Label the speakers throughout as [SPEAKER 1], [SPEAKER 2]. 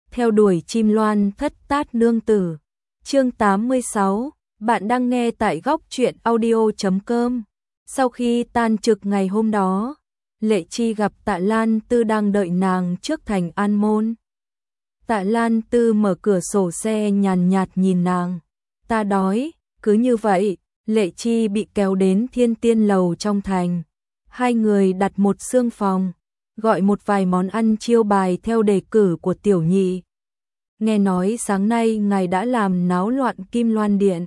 [SPEAKER 1] theo đuổi chim loan thất tát nương tử. Chương 86, bạn đang nghe tại góc truyện audio.com. Sau khi tan trực ngày hôm đó, Lệ Chi gặp Tạ Lan Tư đang đợi nàng trước thành An Môn. Tạ Lan Tư mở cửa sổ xe nhàn nhạt nhìn nàng. Ta đói. Cứ như vậy, Lệ Chi bị kéo đến Thiên Tiên lầu trong thành. Hai người đặt một xương phòng, gọi một vài món ăn chiêu bài theo đề cử của tiểu nhị. Nghe nói sáng nay ngài đã làm náo loạn Kim Loan Điện.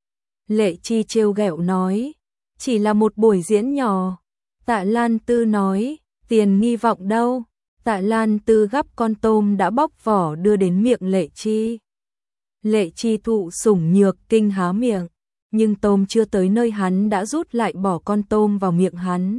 [SPEAKER 1] Lệ Chi trêu ghẹo nói, chỉ là một buổi diễn nhỏ. Tạ Lan Tư nói, tiền nghi vọng đâu. Tạ Lan Tư gắp con tôm đã bóc vỏ đưa đến miệng Lệ Chi. Lệ Chi thụ sủng nhược kinh há miệng, nhưng tôm chưa tới nơi hắn đã rút lại bỏ con tôm vào miệng hắn.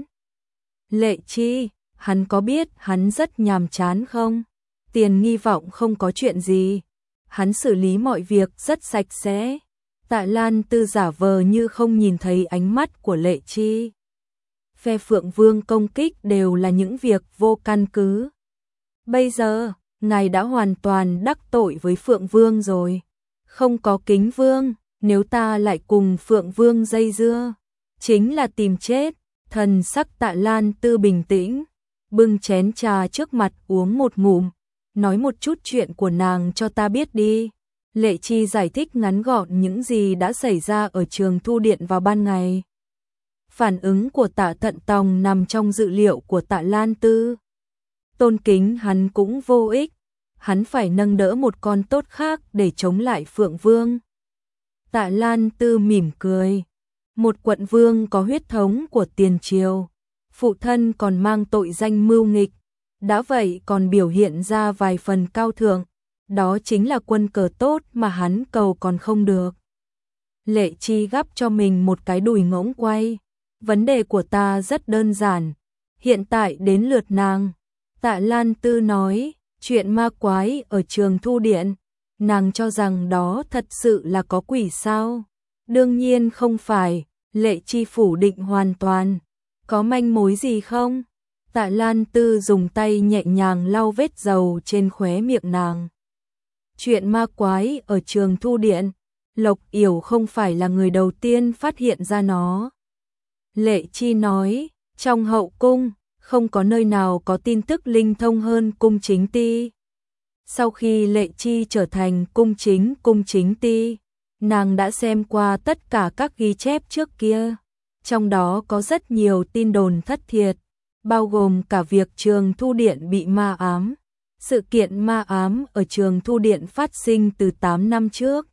[SPEAKER 1] Lệ Chi, hắn có biết hắn rất nhàm chán không? Tiền nghi vọng không có chuyện gì. Hắn xử lý mọi việc rất sạch sẽ. Tạ Lan Tư giả vờ như không nhìn thấy ánh mắt của Lệ Chi. Phe Phượng Vương công kích đều là những việc vô căn cứ. Bây giờ, ngài đã hoàn toàn đắc tội với Phượng Vương rồi. Không có Kính Vương, nếu ta lại cùng Phượng Vương dây dưa, chính là tìm chết. Thần sắc Tạ Lan Tư bình tĩnh, bưng chén trà trước mặt uống một ngụm, nói một chút chuyện của nàng cho ta biết đi. Lệ Chi giải thích ngắn gọn những gì đã xảy ra ở Trường Thu Điện vào ban ngày. Phản ứng của Tạ Thận Tòng nằm trong dự liệu của Tạ Lan Tư. Tôn kính hắn cũng vô ích, hắn phải nâng đỡ một con tốt khác để chống lại Phượng Vương. Tạ Lan Tư mỉm cười. Một quận vương có huyết thống của tiền triều, phụ thân còn mang tội danh mưu nghịch, đã vậy còn biểu hiện ra vài phần cao thượng, đó chính là quân cờ tốt mà hắn cầu còn không được. Lệ Chi gắp cho mình một cái đùi ngỗng quay. Vấn đề của ta rất đơn giản, hiện tại đến lượt nàng. Tạ Lan Tư nói, chuyện ma quái ở Trường Thu Điện, nàng cho rằng đó thật sự là có quỷ sao? Đương nhiên không phải. Lệ Chi phủ định hoàn toàn. Có manh mối gì không? Tạ Lan Tư dùng tay nhẹ nhàng lau vết dầu trên khóe miệng nàng. Chuyện ma quái ở Trường Thu Điện, Lộc Yểu không phải là người đầu tiên phát hiện ra nó. Lệ Chi nói, trong hậu cung, không có nơi nào có tin tức linh thông hơn cung chính ti. Sau khi Lệ Chi trở thành cung chính ti, nàng đã xem qua tất cả các ghi chép trước kia, trong đó có rất nhiều tin đồn thất thiệt, bao gồm cả việc Trường Thu Điện bị ma ám. Sự kiện ma ám ở Trường Thu Điện phát sinh từ 8 năm trước.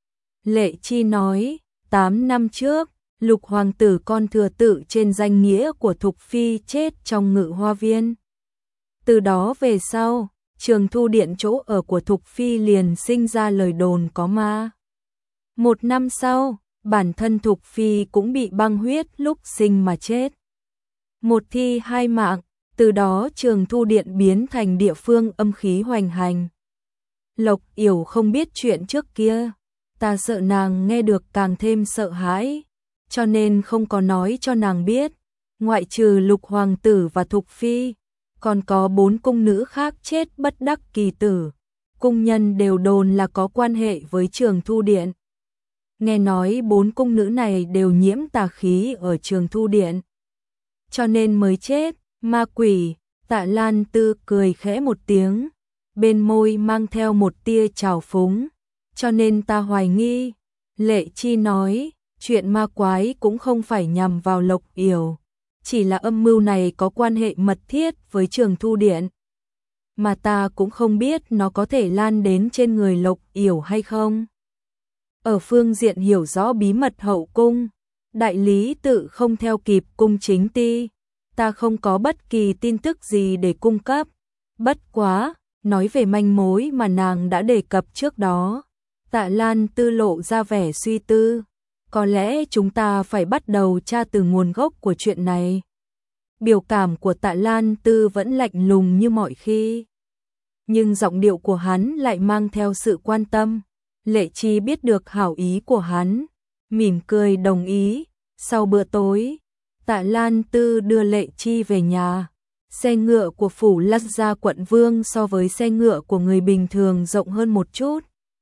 [SPEAKER 1] Lệ Chi nói, 8 năm trước, Lục hoàng tử con thừa tự trên danh nghĩa của Thục Phi chết trong Ngự Hoa Viên. Từ đó về sau, Trường Thu Điện chỗ ở của Thục Phi liền sinh ra lời đồn có ma. Một năm sau, bản thân Thục Phi cũng bị băng huyết lúc sinh mà chết. Một thi hai mạng, từ đó Trường Thu Điện biến thành địa phương âm khí hoành hành. Lộc Yểu không biết chuyện trước kia, ta sợ nàng nghe được càng thêm sợ hãi, cho nên không có nói cho nàng biết. Ngoại trừ Lục hoàng tử và Thục Phi, còn có 4 cung nữ khác chết bất đắc kỳ tử. Cung nhân đều đồn là có quan hệ với Trường Thu Điện. Nghe nói 4 cung nữ này đều nhiễm tà khí ở Trường Thu Điện, cho nên mới chết. Ma quỷ. Tạ Lan Tư cười khẽ một tiếng, bên môi mang theo một tia trào phúng, cho nên ta hoài nghi. Lệ Chi nói, chuyện ma quái cũng không phải nhằm vào Lộc Yểu, chỉ là âm mưu này có quan hệ mật thiết với Trường Thu Điện, mà ta cũng không biết nó có thể lan đến trên người Lộc Yểu hay không. Ở phương diện hiểu rõ bí mật hậu cung, đại lý tự không theo kịp cung chính ti, ta không có bất kỳ tin tức gì để cung cấp. Bất quá, nói về manh mối mà nàng đã đề cập trước đó, Tạ Lan Tư lộ ra vẻ suy tư. Có lẽ chúng ta phải bắt đầu tra từ nguồn gốc của chuyện này. Biểu cảm của Tạ Lan Tư vẫn lạnh lùng như mọi khi, nhưng giọng điệu của hắn lại mang theo sự quan tâm. Lệ Chi biết được hảo ý của hắn, mỉm cười đồng ý. Sau bữa tối, Tạ Lan Tư đưa Lệ Chi về nhà. Xe ngựa của phủ Lăng Gia quận Vương so với xe ngựa của người bình thường rộng hơn một chút.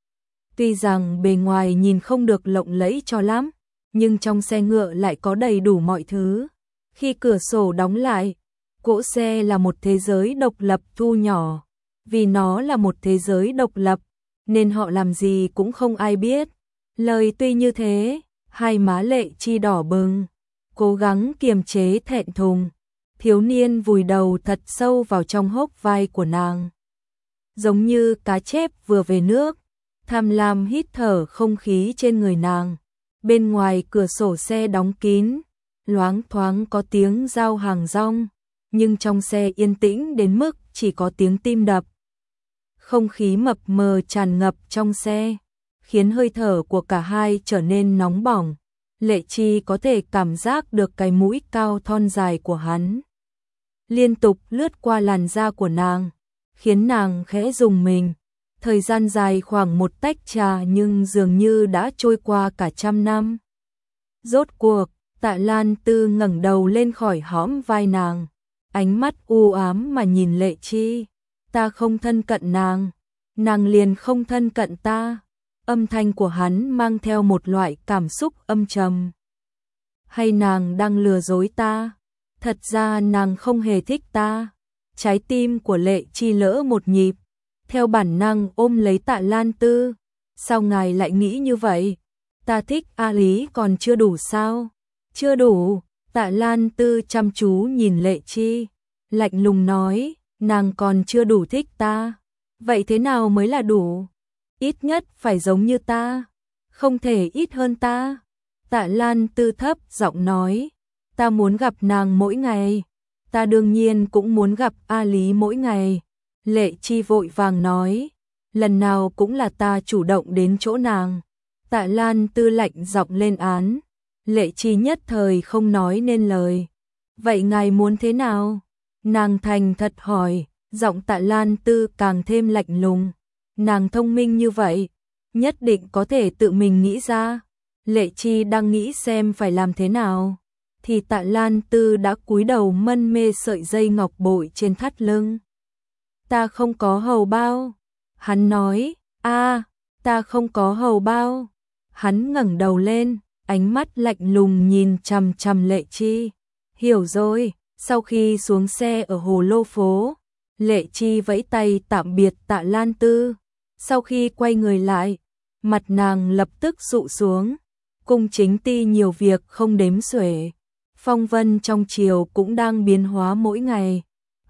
[SPEAKER 1] Tuy rằng bề ngoài nhìn không được lộng lẫy cho lắm, nhưng trong xe ngựa lại có đầy đủ mọi thứ. Khi cửa sổ đóng lại, cỗ xe là một thế giới độc lập thu nhỏ. Vì nó là một thế giới độc lập, nên họ làm gì cũng không ai biết. Lời tuy như thế, hai má Lệ Chi đỏ bừng, cố gắng kiềm chế thẹn thùng. Thiếu niên vùi đầu thật sâu vào trong hốc vai của nàng. Giống như cá chép vừa về nước, tham lam hít thở không khí trên người nàng. Bên ngoài cửa sổ xe đóng kín, loáng thoáng có tiếng giao hàng rong, nhưng trong xe yên tĩnh đến mức chỉ có tiếng tim đập. Không khí mập mờ tràn ngập trong xe, khiến hơi thở của cả hai trở nên nóng bỏng. Lệ Chi có thể cảm giác được cái mũi cao thon dài của hắn liên tục lướt qua làn da của nàng, khiến nàng khẽ rùng mình. Thời gian dài khoảng một tách trà nhưng dường như đã trôi qua cả 100 năm. Rốt cuộc, Tạ Lan Tư ngẩng đầu lên khỏi hõm vai nàng, ánh mắt u ám mà nhìn Lệ Chi. Ta không thân cận nàng, nàng liền không thân cận ta. Âm thanh của hắn mang theo một loại cảm xúc âm trầm. Hay nàng đang lừa dối ta? Thật ra nàng không hề thích ta. Trái tim của Lệ Chi lỡ một nhịp, theo bản năng ôm lấy Tạ Lan Tư. Sao ngài lại nghĩ như vậy? Ta thích A Lý còn chưa đủ sao? Chưa đủ. Tạ Lan Tư chăm chú nhìn Lệ Chi, lạnh lùng nói, nàng còn chưa đủ thích ta. Vậy thế nào mới là đủ? Ít nhất phải giống như ta, không thể ít hơn ta. Tạ Lan Tư thấp giọng nói, ta muốn gặp nàng mỗi ngày. Ta đương nhiên cũng muốn gặp A Lý mỗi ngày. Lệ Chi vội vàng nói, lần nào cũng là ta chủ động đến chỗ nàng. Tạ Lan Tư lạnh giọng lên án. Lệ Chi nhất thời không nói nên lời. Vậy ngài muốn thế nào? Nàng thành thật hỏi, giọng Tạ Lan Tư càng thêm lạnh lùng. Nàng thông minh như vậy, nhất định có thể tự mình nghĩ ra. Lệ Chi đang nghĩ xem phải làm thế nào, thì Tạ Lan Tư đã cúi đầu mân mê sợi dây ngọc bội trên thắt lưng. Ta không có hầu bao. Hắn nói, ta không có hầu bao. Hắn ngẩng đầu lên, ánh mắt lạnh lùng nhìn chằm chằm Lệ Chi. Hiểu rồi. Sau khi xuống xe ở Hồ Lô Phố, Lệ Chi vẫy tay tạm biệt Tạ Lan Tư. Sau khi quay người lại, mặt nàng lập tức dụ xuống. Cung Chính Ti nhiều việc không đếm xuể. Phong vân trong triều cũng đang biến hóa mỗi ngày.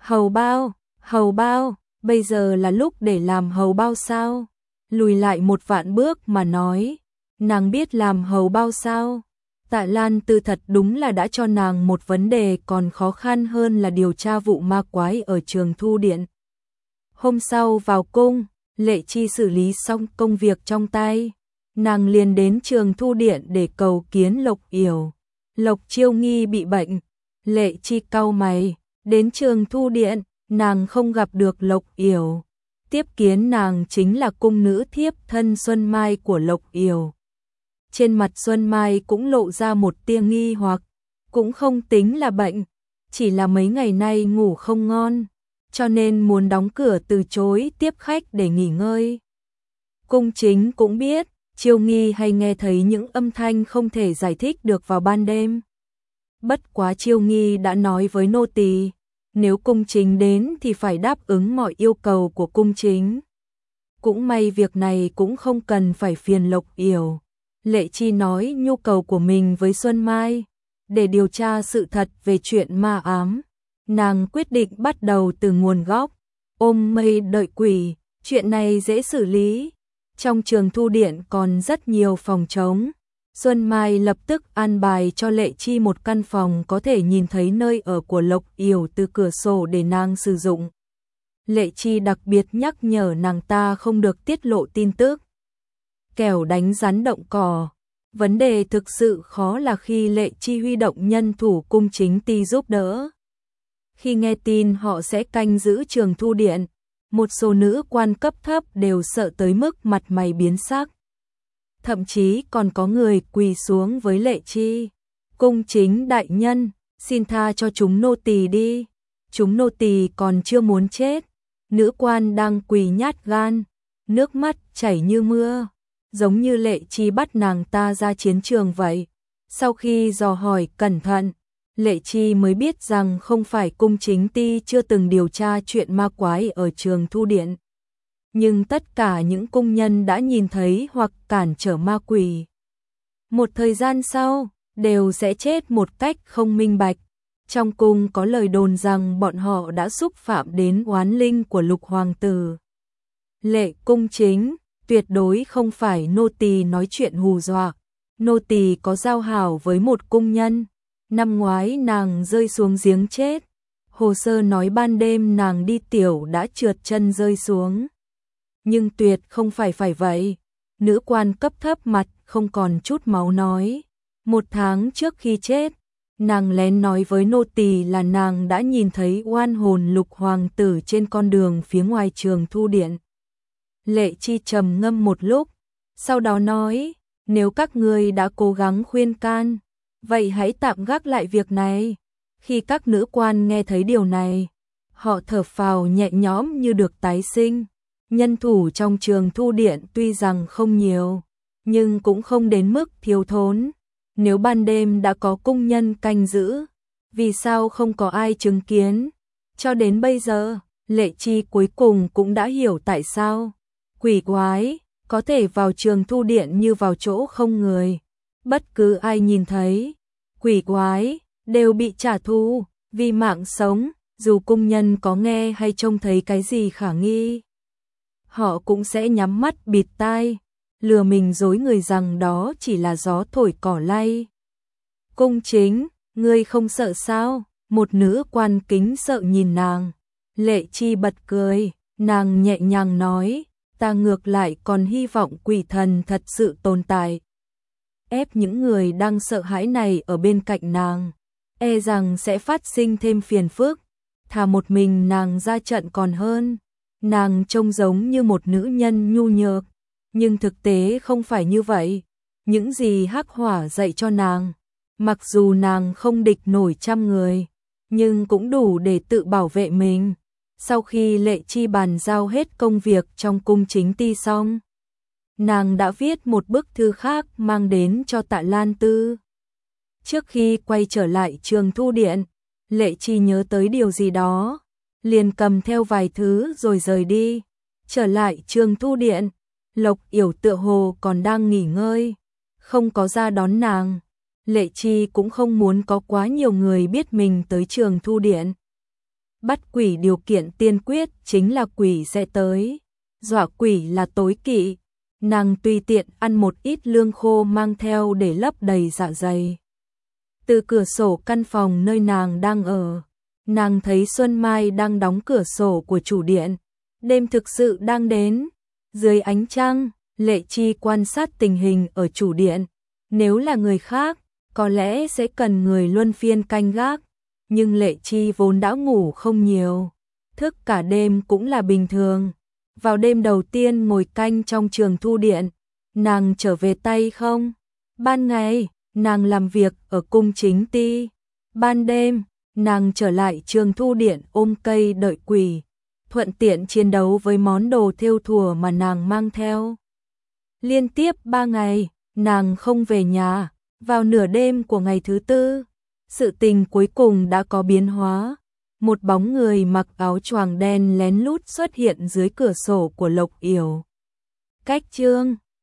[SPEAKER 1] Hầu bao, bây giờ là lúc để làm hầu bao sao? Lùi lại một vạn bước mà nói, nàng biết làm hầu bao sao? Tạ Lan Tư thật đúng là đã cho nàng một vấn đề còn khó khăn hơn là điều tra vụ ma quái ở Trường Thu Điện. Hôm sau vào cung, Lệ Chi xử lý xong công việc trong tay, nàng liền đến Trường Thu Điện để cầu kiến Lộc Yểu. Lộc Chiêu Nghi bị bệnh, Lệ Chi cau mày, đến Trường Thu Điện, nàng không gặp được Lộc Yểu. Tiếp kiến nàng chính là cung nữ thiếp thân Xuân Mai của Lộc Yểu. Trên mặt Xuân Mai cũng lộ ra một tia nghi hoặc, cũng không tính là bệnh, chỉ là mấy ngày nay ngủ không ngon, cho nên muốn đóng cửa từ chối tiếp khách để nghỉ ngơi. Cung Chính cũng biết, Chiêu Nghi hay nghe thấy những âm thanh không thể giải thích được vào ban đêm. Bất quá Chiêu Nghi đã nói với nô tỳ, nếu Cung Chính đến thì phải đáp ứng mọi yêu cầu của Cung Chính. Cũng may việc này cũng không cần phải phiền Lộc Yểu. Lệ Chi nói nhu cầu của mình với Xuân Mai, để điều tra sự thật về chuyện ma ám. Nàng quyết định bắt đầu từ nguồn gốc, ôm mây đợi quỷ, chuyện này dễ xử lý. Trong Trường Thu Điện còn rất nhiều phòng trống. Xuân Mai lập tức an bài cho Lệ Chi một căn phòng có thể nhìn thấy nơi ở của Lộc Yểu từ cửa sổ để nàng sử dụng. Lệ Chi đặc biệt nhắc nhở nàng ta không được tiết lộ tin tức. Kẻo đánh rắn động cỏ. Vấn đề thực sự khó là khi Lệ Chi huy động nhân thủ Cung Chính Ti giúp đỡ. Khi nghe tin họ sẽ canh giữ Trường Thu Điện, một số nữ quan cấp thấp đều sợ tới mức mặt mày biến sắc. Thậm chí còn có người quỳ xuống với Lệ Chi. Cung Chính đại nhân, xin tha cho chúng nô tỳ đi. chúng nô tỳ còn chưa muốn chết. Nữ quan đang quỳ nhát gan, nước mắt chảy như mưa, giống như Lệ Chi bắt nàng ta ra chiến trường vậy. Sau khi dò hỏi cẩn thận, Lệ Chi mới biết rằng không phải cung chính ti chưa từng điều tra chuyện ma quái ở Trường Thu Điện. Nhưng tất cả những cung nhân đã nhìn thấy hoặc cản trở ma quỷ. Một thời gian sau, đều sẽ chết một cách không minh bạch. Trong cung có lời đồn rằng bọn họ đã xúc phạm đến oán linh của Lục hoàng tử. Lệ cung chính, tuyệt đối không phải nô tỳ nói chuyện hù dọa. Nô tỳ có giao hảo với một cung nhân. Năm ngoái nàng rơi xuống giếng chết. Hồ sơ nói ban đêm nàng đi tiểu đã trượt chân rơi xuống. Nhưng tuyệt không phải vậy. Nữ quan cấp thấp mặt không còn chút máu nói. 1 tháng trước khi chết, nàng lén nói với nô tỳ là nàng đã nhìn thấy oan hồn Lục hoàng tử trên con đường phía ngoài Trường Thu Điện. Lệ Chi trầm ngâm một lúc, sau đó nói, nếu các ngươi đã cố gắng khuyên can, vậy hãy tạm gác lại việc này. Khi các nữ quan nghe thấy điều này, họ thở phào nhẹ nhõm như được tái sinh. Nhân thủ trong Trường Thu Điện tuy rằng không nhiều, nhưng cũng không đến mức thiếu thốn. Nếu ban đêm đã có cung nhân canh giữ, vì sao không có ai chứng kiến? Cho đến bây giờ, Lệ Chi cuối cùng cũng đã hiểu tại sao. Quỷ quái, có thể vào Trường Thu Điện như vào chỗ không người. Bất cứ ai nhìn thấy, quỷ quái, đều bị trả thù, vì mạng sống, dù cung nhân có nghe hay trông thấy cái gì khả nghi. Họ cũng sẽ nhắm mắt bịt tai, lừa mình dối người rằng đó chỉ là gió thổi cỏ lay. Cung chính, ngươi không sợ sao? Một nữ quan kính sợ nhìn nàng. Lệ Chi bật cười, nàng nhẹ nhàng nói, ta ngược lại còn hy vọng quỷ thần thật sự tồn tại. Ép những người đang sợ hãi này ở bên cạnh nàng, e rằng sẽ phát sinh thêm phiền phức. Thà một mình nàng ra trận còn hơn. Nàng trông giống như một nữ nhân nhu nhược, nhưng thực tế không phải như vậy. Những gì Hắc Hỏa dạy cho nàng, mặc dù nàng không địch nổi 100 người, nhưng cũng đủ để tự bảo vệ mình. Sau khi Lệ Chi bàn giao hết công việc trong cung chính ti xong, nàng đã viết một bức thư khác mang đến cho Tạ Lan Tư. Trước khi quay trở lại Trường Thu Điện, Lệ Chi nhớ tới điều gì đó, liền cầm theo vài thứ rồi rời đi. Trở lại Trường Thu Điện, Lộc Yểu tựa hồ còn đang nghỉ ngơi, không có ra đón nàng. Lệ Chi cũng không muốn có quá nhiều người biết mình tới Trường Thu Điện. Bắt quỷ điều kiện tiên quyết chính là quỷ sẽ tới, dọa quỷ là tối kỵ. Nàng tùy tiện ăn một ít lương khô mang theo để lấp đầy dạ dày. Từ cửa sổ căn phòng nơi nàng đang ở, nàng thấy Xuân Mai đang đóng cửa sổ của chủ điện. Đêm thực sự đang đến. Dưới ánh trăng, Lệ Chi quan sát tình hình ở chủ điện. Nếu là người khác, có lẽ sẽ cần người luân phiên canh gác. Nhưng Lệ Chi vốn đã ngủ không nhiều, thức cả đêm cũng là bình thường. Vào đêm đầu tiên ngồi canh trong Trường Thu Điện, nàng trở về tay không? Ban ngày, nàng làm việc ở cung chính ti. Ban đêm, nàng trở lại Trường Thu Điện ôm cây đợi quỷ, thuận tiện chiến đấu với món đồ thêu thùa mà nàng mang theo. Liên tiếp 3 ngày, nàng không về nhà. Vào nửa đêm của ngày thứ 4, sự tình cuối cùng đã có biến hóa. Một bóng người mặc áo choàng đen lén lút xuất hiện dưới cửa sổ của Lộc Yểu. Cách chương